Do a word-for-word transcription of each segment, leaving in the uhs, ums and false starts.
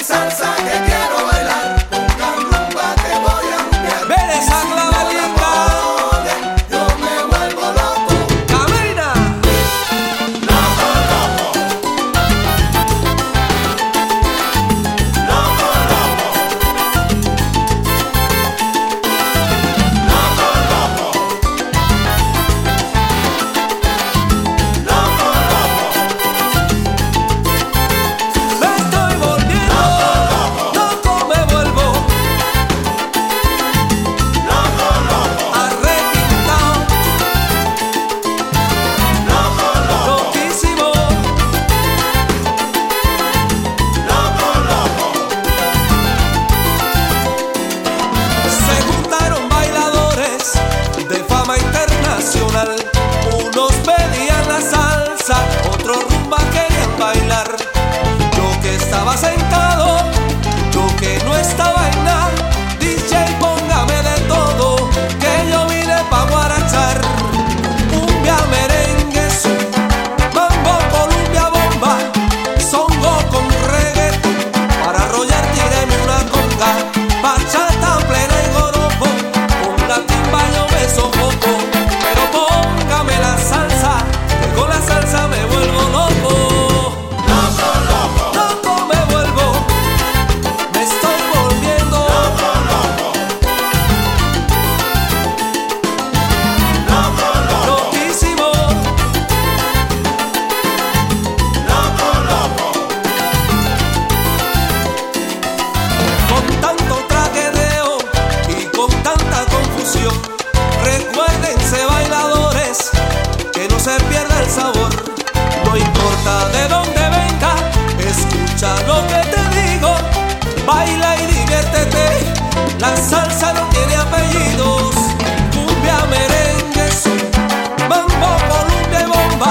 La salsa no tiene apellidos, cumbia, merengue, son, mambo, columbia y bomba,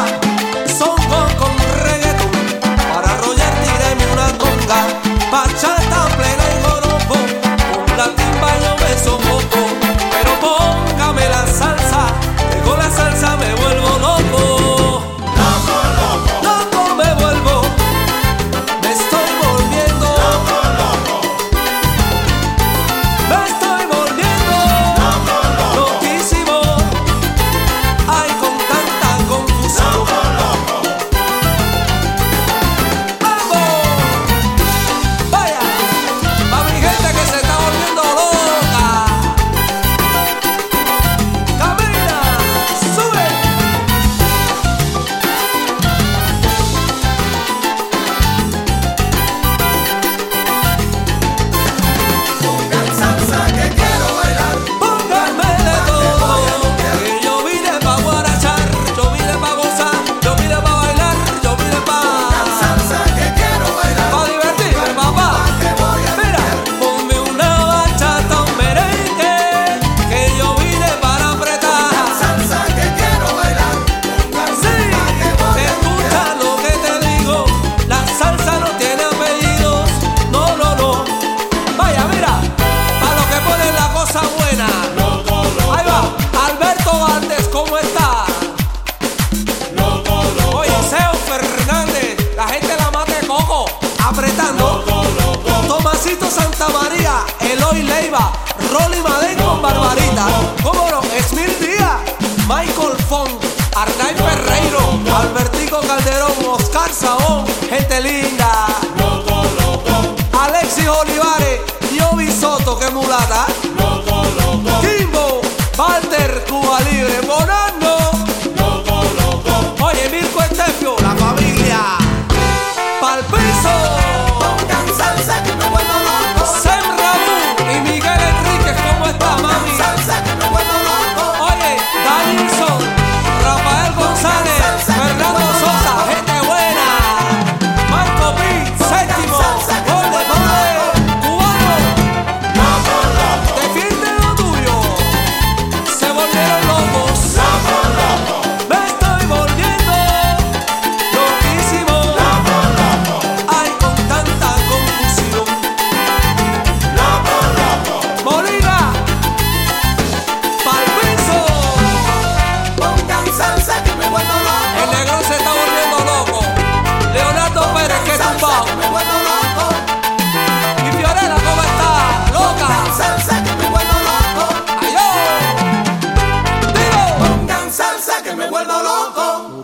songo con reggaetón, para arrollar tíreme una conga, bachata plena y joropo, con la timba yo me sofoco, pero póngame la salsa, que con la salsa me vuelvo loco, loco, loco, loco me vuelvo, me estoy volviendo loco, loco. Me estoy volviendo loco, loco, loquísimo. Ay, con tanta confusión. Loco, loco. ¡Vamos! Vaya, pa' mi gente que se está volviendo loca. Camina, sube. Pongan salsa que quiero bailar. Pónganme de todo, que yo vine pa' guarachar, yo vine pa' gozar, yo vine pa' bailar, yo vine Pongan pa'... salsa que quiero bailar. Pa' divertirme, papá. Que voy a Mira, ponme una bachata, un merengue, que yo vine para apretar. salsa que quiero bailar. Pongan Sí, salsa que voy a escucha lo que te digo, la salsa no tiene apellidos, no, no, no. Vaya, mira, pa' los que ponen la cosa buena. Ahí va, Alberto Valdés, ¿cómo está? Oye, Seo Fernández, la gente la mate coco, apretando. Tomasito Santa María, Eloy Leiva, Rolly Madén con Barbarita. ¿Cómo no? Esmil Díaz, Michael Font, Arnay Ferreiro, Albertico Calderón, Oscar Saón, gente linda. Alexis Olivares, Yobi Soto, que mulata. Kimbo, Walter, Cuba Libre, Bonando. Oye, Mirko Estefio, la familia. Pa'l piso. Pongan salsa que me vuelvo loco. Sem Ramú y Miguel Enríquez, ¿cómo está, mami? Salsa que me vuelvo loco. Oye, Danielson, Rafael González, Fernando Sosa, gente buena. Marco P, séptimo, gol de gol, cubano.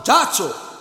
muchacho.